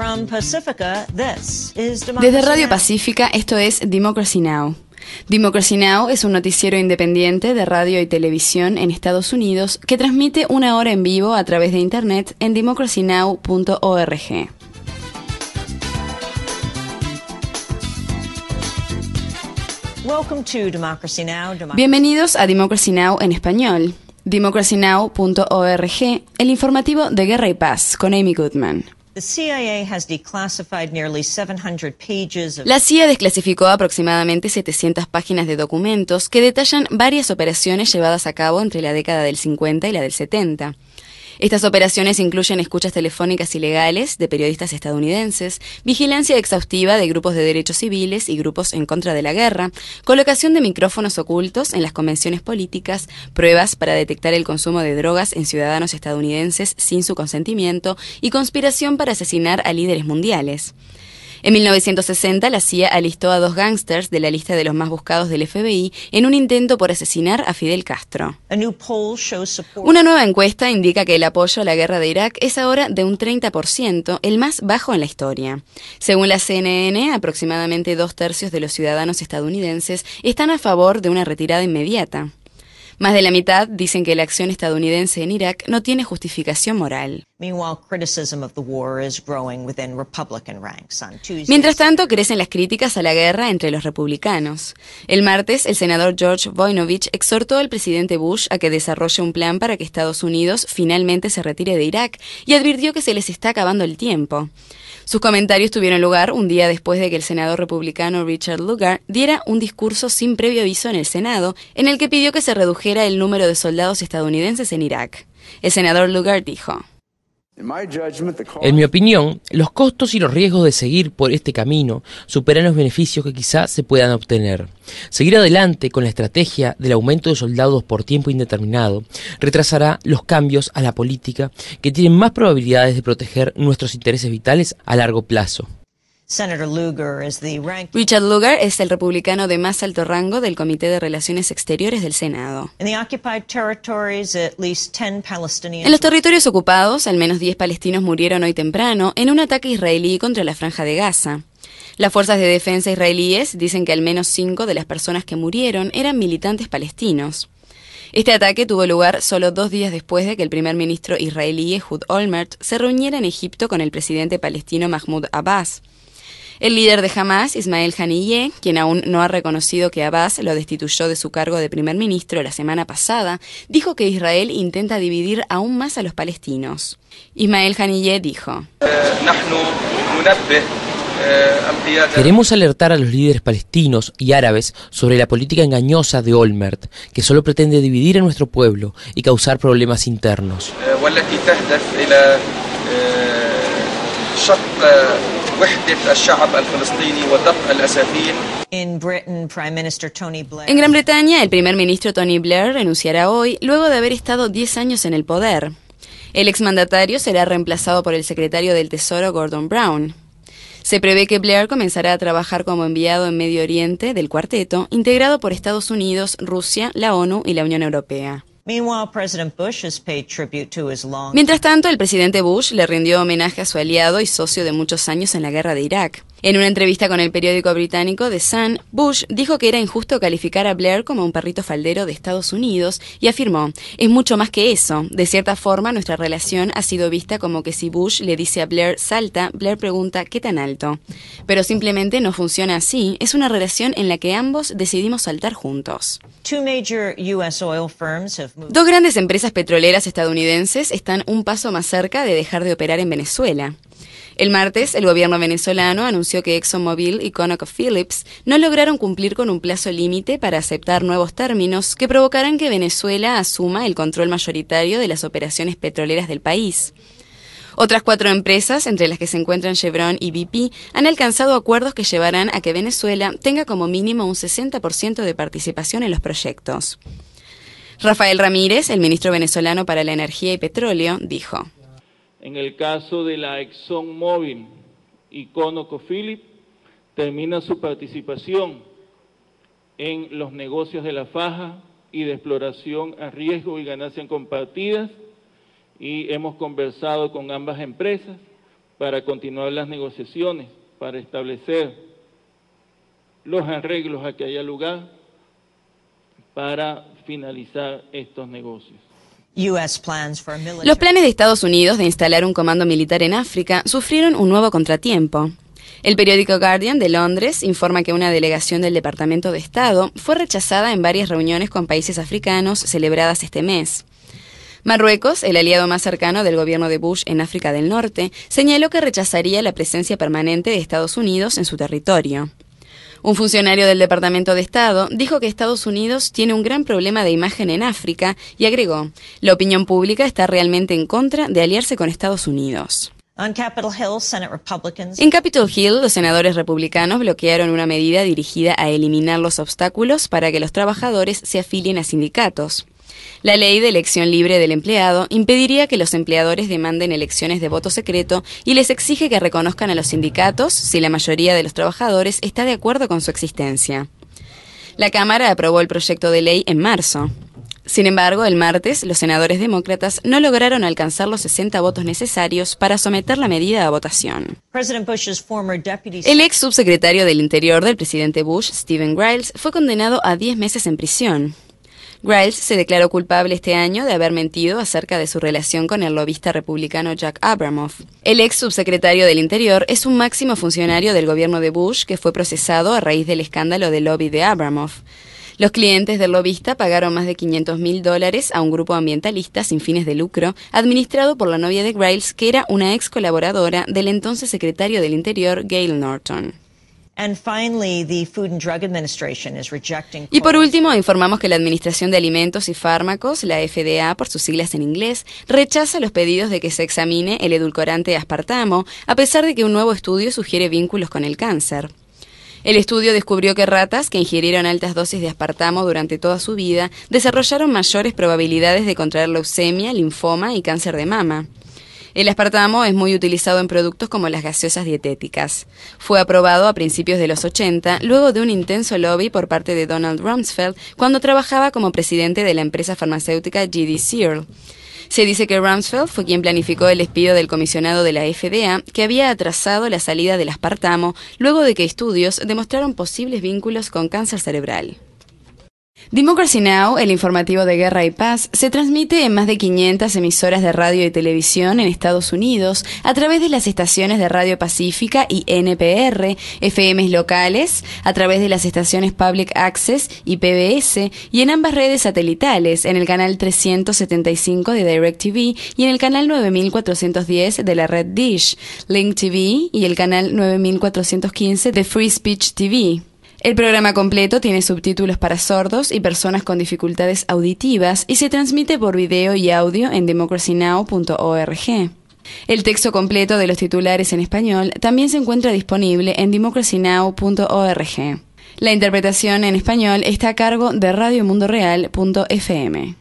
Desde Radio Pacífica, esto es Democracy Now! Democracy Now! Es un noticiero independiente de radio y televisión en Estados Unidos que transmite una hora en vivo a través de internet en democracynow.org. Bienvenidos a Democracy Now! En español. democracynow.org, el informativo de Guerra y Paz, con Amy Goodman. La CIA desclasificó aproximadamente 700 páginas de documentos que detallan varias operaciones llevadas a cabo entre la década del 50 y la del 70. Estas operaciones incluyen escuchas telefónicas ilegales de periodistas estadounidenses, vigilancia exhaustiva de grupos de derechos civiles y grupos en contra de la guerra, colocación de micrófonos ocultos en las convenciones políticas, pruebas para detectar el consumo de drogas en ciudadanos estadounidenses sin su consentimiento y conspiración para asesinar a líderes mundiales. En 1960, la CIA alistó a 2 gángsters de la lista de los más buscados del FBI en un intento por asesinar a Fidel Castro. Una nueva encuesta indica que el apoyo a la guerra de Irak es ahora de un 30%, el más bajo en la historia. Según la CNN, aproximadamente 2/3 de los ciudadanos estadounidenses están a favor de una retirada inmediata. Más de la mitad dicen que la acción estadounidense en Irak no tiene justificación moral. Mientras tanto, crecen las críticas a la guerra entre los republicanos. El martes, el senador George Voinovich exhortó al presidente Bush a que desarrolle un plan para que Estados Unidos finalmente se retire de Irak y advirtió que se les está acabando el tiempo. Sus comentarios tuvieron lugar un día después de que el senador republicano Richard Lugar diera un discurso sin previo aviso en el Senado, en el que pidió que se redujera el número de soldados estadounidenses en Irak. El senador Lugar dijo: En mi opinión, los costos y los riesgos de seguir por este camino superan los beneficios que quizás se puedan obtener. Seguir adelante con la estrategia del aumento de soldados por tiempo indeterminado retrasará los cambios a la política que tienen más probabilidades de proteger nuestros intereses vitales a largo plazo. Richard Lugar es el republicano de más alto rango del Comité de Relaciones Exteriores del Senado. En los territorios ocupados, al menos 10 palestinos murieron hoy temprano en un ataque israelí contra la Franja de Gaza. Las fuerzas de defensa israelíes dicen que al menos 5 de las personas que murieron eran militantes palestinos. Este ataque tuvo lugar solo 2 días después de que el primer ministro israelí Ehud Olmert se reuniera en Egipto con el presidente palestino Mahmoud Abbas. El líder de Hamas, Ismael Haniyeh, quien aún no ha reconocido que Abbas lo destituyó de su cargo de primer ministro la semana pasada, dijo que Israel intenta dividir aún más a los palestinos. Ismael Haniyeh dijo: Queremos alertar a los líderes palestinos y árabes sobre la política engañosa de Olmert, que solo pretende dividir a nuestro pueblo y causar problemas internos. En Gran Bretaña, el primer ministro Tony Blair renunciará hoy luego de haber estado 10 años en el poder. El exmandatario será reemplazado por el secretario del Tesoro Gordon Brown. Se prevé que Blair comenzará a trabajar como enviado en Medio Oriente del cuarteto, integrado por Estados Unidos, Rusia, la ONU y la Unión Europea. Mientras tanto, el presidente Bush le rindió homenaje a su aliado y socio de muchos años en la guerra de Irak. En una entrevista con el periódico británico The Sun, Bush dijo que era injusto calificar a Blair como un perrito faldero de Estados Unidos y afirmó: es mucho más que eso. De cierta forma, nuestra relación ha sido vista como que si Bush le dice a Blair $salta, Blair pregunta ¿qué tan alto? Pero simplemente no funciona así. Es una relación en la que ambos decidimos saltar juntos. 2 grandes empresas petroleras estadounidenses están un paso más cerca de dejar de operar en Venezuela. El martes, el gobierno venezolano anunció que ExxonMobil y ConocoPhillips no lograron cumplir con un plazo límite para aceptar nuevos términos que provocarán que Venezuela asuma el control mayoritario de las operaciones petroleras del país. Otras 4 empresas, entre las que se encuentran Chevron y BP, han alcanzado acuerdos que llevarán a que Venezuela tenga como mínimo un 60% de participación en los proyectos. Rafael Ramírez, el ministro venezolano para la Energía y Petróleo, dijo: En el caso de la ExxonMobil y ConocoPhillips, termina su participación en los negocios de la faja y de exploración a riesgo y ganancias compartidas, y hemos conversado con ambas empresas para continuar las negociaciones, para establecer los arreglos a que haya lugar para finalizar estos negocios. Los planes de Estados Unidos de instalar un comando militar en África sufrieron un nuevo contratiempo. El periódico Guardian de Londres informa que una delegación del Departamento de Estado fue rechazada en varias reuniones con países africanos celebradas este mes. Marruecos, el aliado más cercano del gobierno de Bush en África del Norte, señaló que rechazaría la presencia permanente de Estados Unidos en su territorio. Un funcionario del Departamento de Estado dijo que Estados Unidos tiene un gran problema de imagen en África y agregó: la opinión pública está realmente en contra de aliarse con Estados Unidos. En Capitol Hill, los senadores republicanos bloquearon una medida dirigida a eliminar los obstáculos para que los trabajadores se afilien a sindicatos. La ley de elección libre del empleado impediría que los empleadores demanden elecciones de voto secreto y les exige que reconozcan a los sindicatos si la mayoría de los trabajadores está de acuerdo con su existencia. La Cámara aprobó el proyecto de ley en marzo. Sin embargo, el martes, los senadores demócratas no lograron alcanzar los 60 votos necesarios para someter la medida a votación. El ex subsecretario del Interior del presidente Bush, Stephen Giles, fue condenado a 10 meses en prisión. Giles se declaró culpable este año de haber mentido acerca de su relación con el lobista republicano Jack Abramoff. El ex subsecretario del Interior es un máximo funcionario del gobierno de Bush que fue procesado a raíz del escándalo de lobby de Abramoff. Los clientes del lobista pagaron más de $500,000 a un grupo ambientalista sin fines de lucro, administrado por la novia de Giles, que era una ex colaboradora del entonces secretario del Interior, Gail Norton. Y por último, informamos que la Administración de Alimentos y Fármacos, la FDA por sus siglas en inglés, rechaza los pedidos de que se examine el edulcorante aspartamo, a pesar de que un nuevo estudio sugiere vínculos con el cáncer. El estudio descubrió que ratas que ingirieron altas dosis de aspartamo durante toda su vida desarrollaron mayores probabilidades de contraer leucemia, linfoma y cáncer de mama. El aspartamo es muy utilizado en productos como las gaseosas dietéticas. Fue aprobado a principios de los 80, luego de un intenso lobby por parte de Donald Rumsfeld, cuando trabajaba como presidente de la empresa farmacéutica GD Searle. Se dice que Rumsfeld fue quien planificó el despido del comisionado de la FDA, que había atrasado la salida del aspartamo luego de que estudios demostraron posibles vínculos con cáncer cerebral. Democracy Now!, el informativo de Guerra y Paz, se transmite en más de 500 emisoras de radio y televisión en Estados Unidos a través de las estaciones de Radio Pacífica y NPR, FMs locales, a través de las estaciones Public Access y PBS, y en ambas redes satelitales, en el canal 375 de DirecTV y en el canal 9410 de la red Dish, Link TV y el canal 9415 de Free Speech TV. El programa completo tiene subtítulos para sordos y personas con dificultades auditivas y se transmite por video y audio en democracynow.org. El texto completo de los titulares en español también se encuentra disponible en democracynow.org. La interpretación en español está a cargo de radiomundoreal.fm.